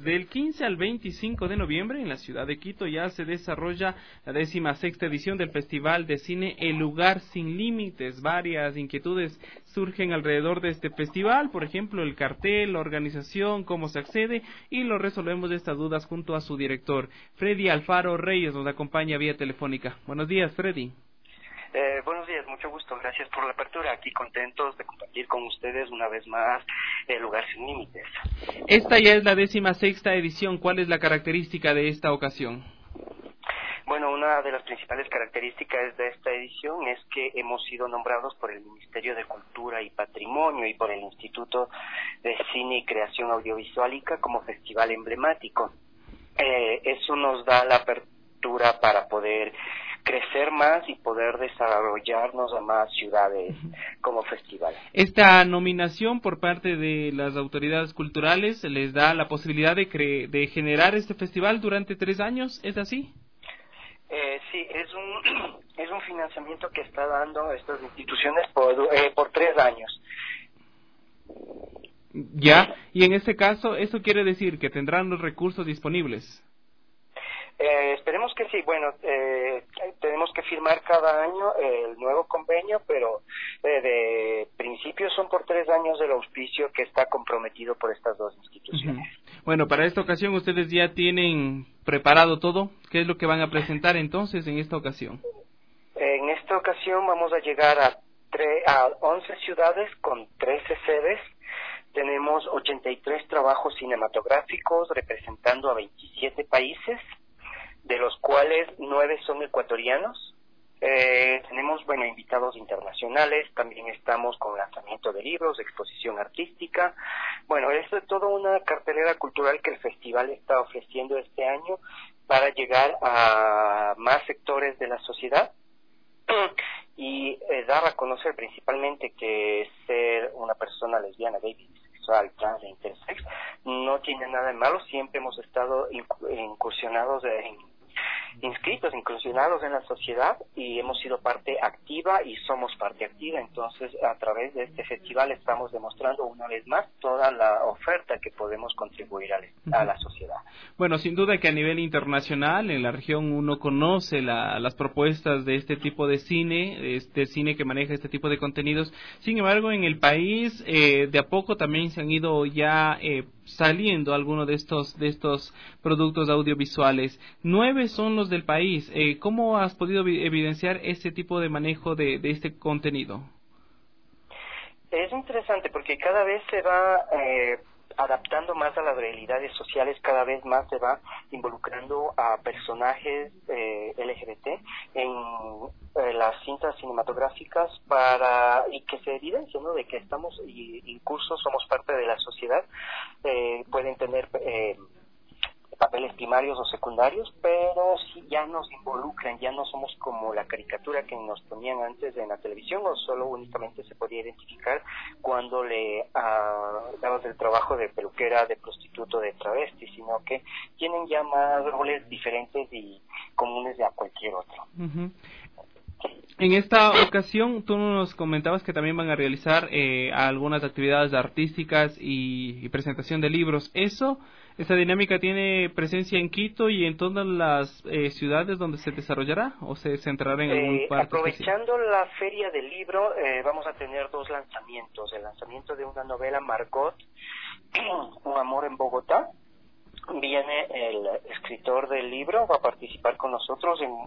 Del 15 al 25 de noviembre en la ciudad de Quito ya se desarrolla la 16ª edición del Festival de Cine El Lugar Sin Límites. Varias inquietudes surgen alrededor de este festival, por ejemplo, el cartel, la organización, cómo se accede, y lo resolvemos estas dudas junto a su director, Freddy Alfaro Reyes, nos acompaña vía telefónica. Buenos días, Freddy. Buenos días, mucho gusto, gracias por la apertura, aquí contentos de compartir con ustedes una vez más El Lugar Sin Límites. Esta ya es la 16ª edición, ¿cuál es la característica de esta ocasión? Bueno, una de las principales características de esta edición es que hemos sido nombrados por el Ministerio de Cultura y Patrimonio y por el Instituto de Cine y Creación Audiovisualica como festival emblemático. Eso nos da la apertura para poder crecer más y poder desarrollarnos a más ciudades como festival. Esta nominación por parte de las autoridades culturales les da la posibilidad de generar este festival durante 3 años, ¿es así? Sí, es un financiamiento que está dando estas instituciones por 3 años. Ya, y en este caso, ¿eso quiere decir que tendrán los recursos disponibles? Esperemos que sí. Bueno, tenemos que firmar cada año el nuevo convenio, pero de principio son por 3 años el auspicio que está comprometido por estas dos instituciones. Bueno, para esta ocasión ustedes ya tienen preparado todo. ¿Qué es lo que van a presentar entonces en esta ocasión? En esta ocasión vamos a llegar a 11 ciudades con 13 sedes. Tenemos 83 trabajos cinematográficos representando a 27 países, de los cuales 9 son ecuatorianos. Tenemos, invitados internacionales, también estamos con lanzamiento de libros, exposición artística. Bueno, esto es toda una cartelera cultural que el festival está ofreciendo este año para llegar a más sectores de la sociedad y dar a conocer principalmente que ser una persona lesbiana, gay, bisexual, trans e intersex no tiene nada de malo. Siempre hemos estado incursionados en la sociedad y hemos sido parte activa y somos parte activa. Entonces, a través de este festival estamos demostrando una vez más toda la oferta que podemos contribuir a la sociedad. Bueno, sin duda que a nivel internacional, en la región uno conoce las propuestas de este tipo de cine que maneja este tipo de contenidos. Sin embargo, en el país, de a poco también se han ido ya saliendo algunos de estos productos audiovisuales. 9 son los del país. ¿Cómo has podido evidenciar ese tipo de manejo de este contenido? Es interesante porque cada vez se va adaptando más a las realidades sociales, cada vez más se va involucrando a personajes LGBT en las cintas cinematográficas y que se evidencia, ¿no?, de que estamos incursos, somos parte de la sociedad. Pueden tener papeles primarios o secundarios, pero sí ya nos involucran, ya no somos como la caricatura que nos ponían antes en la televisión, o solo únicamente se podía identificar cuando le dabas el trabajo de peluquera, de prostituto, de travesti, sino que tienen ya más roles diferentes y comunes a cualquier otro. En esta ocasión, tú nos comentabas que también van a realizar algunas actividades artísticas y presentación de libros. ¿Esa dinámica tiene presencia en Quito y en todas las ciudades donde se desarrollará o se centrará en algún parte aprovechando especial? la feria del libro, vamos a tener 2 lanzamientos. El lanzamiento de una novela, Margot, Un amor en Bogotá. Viene el escritor del libro, va a participar con nosotros en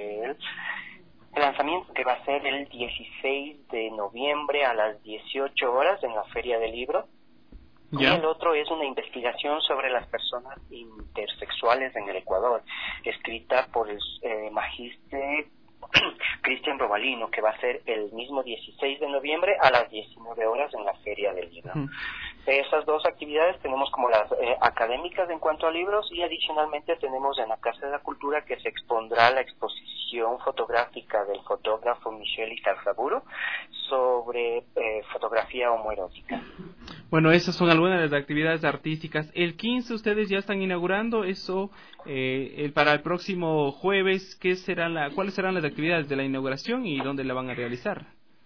el lanzamiento, que va a ser el 16 de noviembre a las 18 horas en la Feria del Libro. ¿Ya? Y el otro es una investigación sobre las personas intersexuales en el Ecuador, escrita por el magíster Cristian Robalino, que va a ser el mismo 16 de noviembre a las 19 horas en la Feria del Libro. Esas 2 actividades tenemos como las académicas en cuanto a libros, y adicionalmente tenemos en la Casa de la Cultura que se expondrá la exposición fotográfica del fotógrafo Michel Itarzaburu sobre fotografía homoerótica. Bueno, esas son algunas de las actividades artísticas. El 15 ustedes ya están inaugurando eso para el próximo jueves. ¿Cuáles serán las actividades de la inauguración y dónde la van a realizar?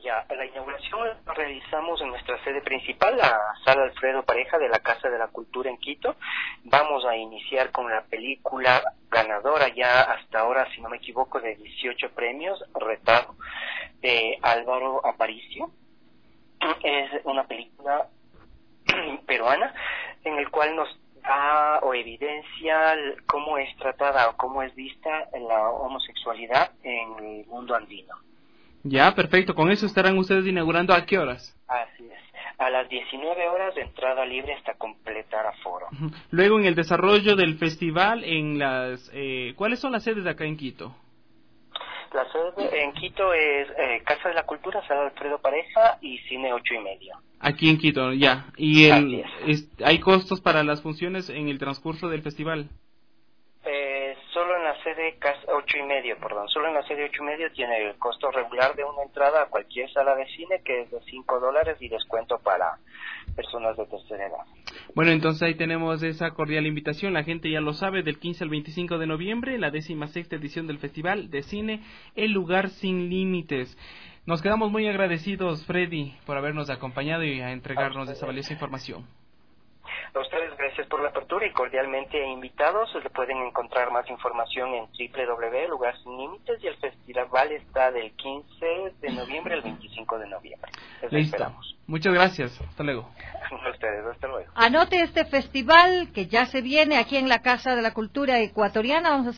Ya, la inauguración la realizamos en nuestra sede principal, la Sala Alfredo Pareja de la Casa de la Cultura en Quito. Vamos a iniciar con la película ganadora ya hasta ahora, si no me equivoco, de 18 premios, Retardo, de Álvaro Aparicio. Es una película peruana en el cual nos da o evidencia cómo es tratada o cómo es vista la homosexualidad en el mundo andino. Ya, perfecto. ¿Con eso estarán ustedes inaugurando a qué horas? Así es. A las 19 horas de entrada libre hasta completar aforo. Luego, en el desarrollo del festival, ¿cuáles son las sedes de acá en Quito? La sede en Quito es Casa de la Cultura, Sala Alfredo Pareja y Cine 8:30. Aquí en Quito, ya. ¿Y hay costos para las funciones en el transcurso del festival? Solo en la sede 8:30, solo en la sede 8:30 tiene el costo regular de una entrada a cualquier sala de cine, que es de $5 y descuento para personas de tercera edad. Bueno, entonces ahí tenemos esa cordial invitación, la gente ya lo sabe, del 15 al 25 de noviembre, la 16ª edición del Festival de Cine El Lugar Sin Límites. Nos quedamos muy agradecidos, Freddy, por habernos acompañado y a entregarnos esa valiosa información. A ustedes gracias por la apertura y cordialmente invitados. Se pueden encontrar más información en www.lugar sin límites, y el festival está del 15 de noviembre al 25 de noviembre. Les Listo. esperamos. Muchas gracias. Hasta luego. A ustedes, hasta luego. Anote este festival que ya se viene aquí en la Casa de la Cultura Ecuatoriana. Vamos a